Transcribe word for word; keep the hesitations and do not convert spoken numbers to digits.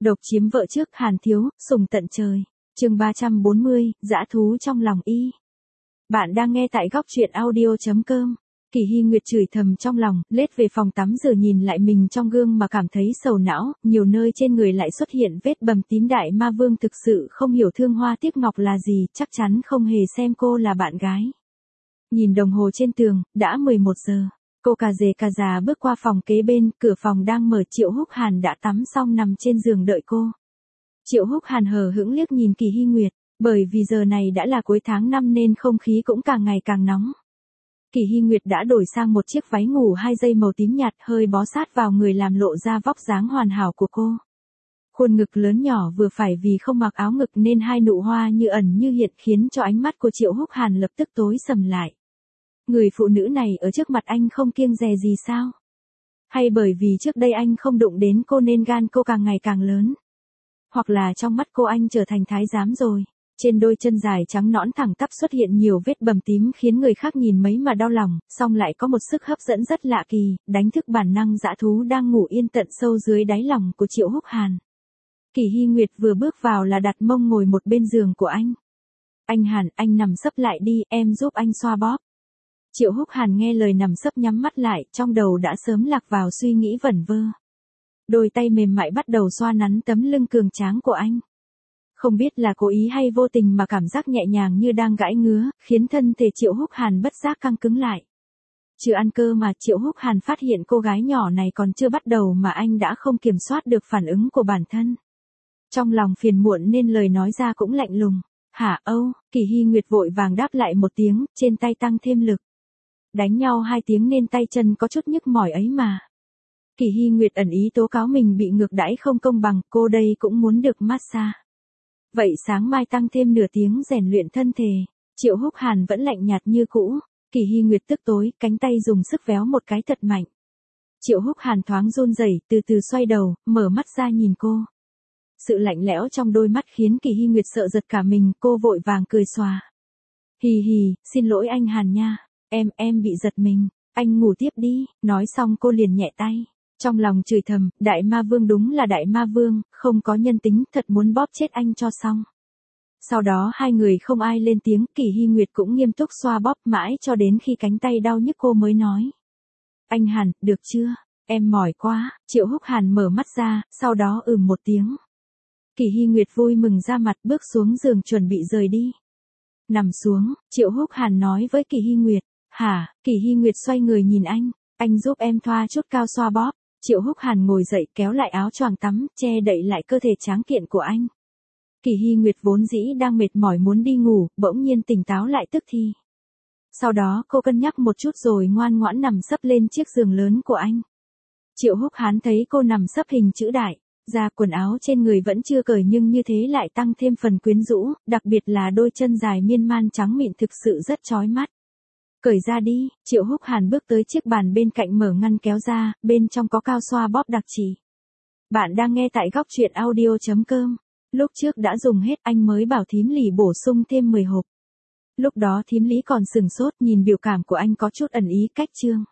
Độc chiếm vợ trước Hàn Thiếu, sùng tận trời. Chương ba trăm bốn mươi, dã thú trong lòng y. Bạn đang nghe tại góc truyện audio chấm com. Kỳ Hy Nguyệt chửi thầm trong lòng, lết về phòng tắm rửa nhìn lại mình trong gương mà cảm thấy sầu não, nhiều nơi trên người lại xuất hiện vết bầm tím. Đại ma vương thực sự không hiểu Thương Hoa Tiếc Ngọc là gì, chắc chắn không hề xem cô là bạn gái. Nhìn đồng hồ trên tường, đã mười một giờ. Cô cà rề cà già bước qua phòng kế bên, cửa phòng đang mở. Triệu Húc Hàn đã tắm xong nằm trên giường đợi cô. Triệu Húc Hàn hờ hững liếc nhìn Kỳ Hy Nguyệt, bởi vì giờ này đã là cuối tháng năm nên không khí cũng càng ngày càng nóng. Kỳ Hy Nguyệt đã đổi sang một chiếc váy ngủ hai dây màu tím nhạt hơi bó sát vào người làm lộ ra vóc dáng hoàn hảo của cô. Khuôn ngực lớn nhỏ vừa phải, vì không mặc áo ngực nên hai nụ hoa như ẩn như hiện khiến cho ánh mắt của Triệu Húc Hàn lập tức tối sầm lại. Người phụ nữ này ở trước mặt anh không kiêng dè gì sao? Hay bởi vì trước đây anh không đụng đến cô nên gan cô càng ngày càng lớn? Hoặc là trong mắt cô anh trở thành thái giám rồi? Trên đôi chân dài trắng nõn thẳng tắp xuất hiện nhiều vết bầm tím khiến người khác nhìn mấy mà đau lòng, song lại có một sức hấp dẫn rất lạ kỳ, đánh thức bản năng dã thú đang ngủ yên tận sâu dưới đáy lòng của Triệu Húc Hàn. Kỳ Hy Nguyệt vừa bước vào là đặt mông ngồi một bên giường của anh. Anh Hàn, anh nằm sấp lại đi, em giúp anh xoa bóp. Triệu Húc Hàn nghe lời nằm sấp nhắm mắt lại, trong đầu đã sớm lạc vào suy nghĩ vẩn vơ. Đôi tay mềm mại bắt đầu xoa nắn tấm lưng cường tráng của anh. Không biết là cố ý hay vô tình mà cảm giác nhẹ nhàng như đang gãi ngứa, khiến thân thể Triệu Húc Hàn bất giác căng cứng lại. Chưa ăn cơ mà Triệu Húc Hàn phát hiện cô gái nhỏ này còn chưa bắt đầu mà anh đã không kiểm soát được phản ứng của bản thân. Trong lòng phiền muộn nên lời nói ra cũng lạnh lùng. Hả Âu? Kỳ Hy Nguyệt vội vàng đáp lại một tiếng, trên tay tăng thêm lực. Đánh nhau hai tiếng nên tay chân có chút nhức mỏi ấy mà. Kỳ Hy Nguyệt ẩn ý tố cáo mình bị ngược đãi không công bằng, cô đây cũng muốn được massage. Vậy sáng mai tăng thêm nửa tiếng rèn luyện thân thể. Triệu Húc Hàn vẫn lạnh nhạt như cũ. Kỳ Hy Nguyệt tức tối, cánh tay dùng sức véo một cái thật mạnh. Triệu Húc Hàn thoáng run rẩy, từ từ xoay đầu, mở mắt ra nhìn cô. Sự lạnh lẽo trong đôi mắt khiến Kỳ Hy Nguyệt sợ giật cả mình, cô vội vàng cười xòa. Hì hì, xin lỗi anh Hàn nha, em, em bị giật mình, anh ngủ tiếp đi, nói xong cô liền nhẹ tay. Trong lòng chửi thầm, đại ma vương đúng là đại ma vương, không có nhân tính, thật muốn bóp chết anh cho xong. Sau đó hai người không ai lên tiếng, Kỳ Hy Nguyệt cũng nghiêm túc xoa bóp mãi cho đến khi cánh tay đau nhức cô mới nói. Anh Hàn, được chưa, em mỏi quá. Triệu Húc Hàn mở mắt ra, sau đó ừm một tiếng. Kỳ Hy Nguyệt vui mừng ra mặt bước xuống giường chuẩn bị rời đi. Nằm xuống, Triệu Húc Hàn nói với Kỳ Hy Nguyệt. Hả? Kỳ Hy Nguyệt xoay người nhìn anh, anh giúp em thoa chút cao xoa bóp. Triệu Húc Hàn ngồi dậy kéo lại áo choàng tắm, che đậy lại cơ thể tráng kiện của anh. Kỳ Hy Nguyệt vốn dĩ đang mệt mỏi muốn đi ngủ, bỗng nhiên tỉnh táo lại tức thì. Sau đó cô cân nhắc một chút rồi ngoan ngoãn nằm sấp lên chiếc giường lớn của anh. Triệu Húc Hàn thấy cô nằm sấp hình chữ đại, da quần áo trên người vẫn chưa cởi nhưng như thế lại tăng thêm phần quyến rũ, đặc biệt là đôi chân dài miên man trắng mịn thực sự rất chói mắt. Cởi ra đi. Triệu Húc Hàn bước tới chiếc bàn bên cạnh mở ngăn kéo ra, bên trong có cao xoa bóp đặc chỉ. Bạn đang nghe tại góc truyện audio chấm com. Lúc trước đã dùng hết anh mới bảo thím Lý bổ sung thêm mười hộp. Lúc đó thím Lý còn sừng sốt nhìn biểu cảm của anh có chút ẩn ý cách chương.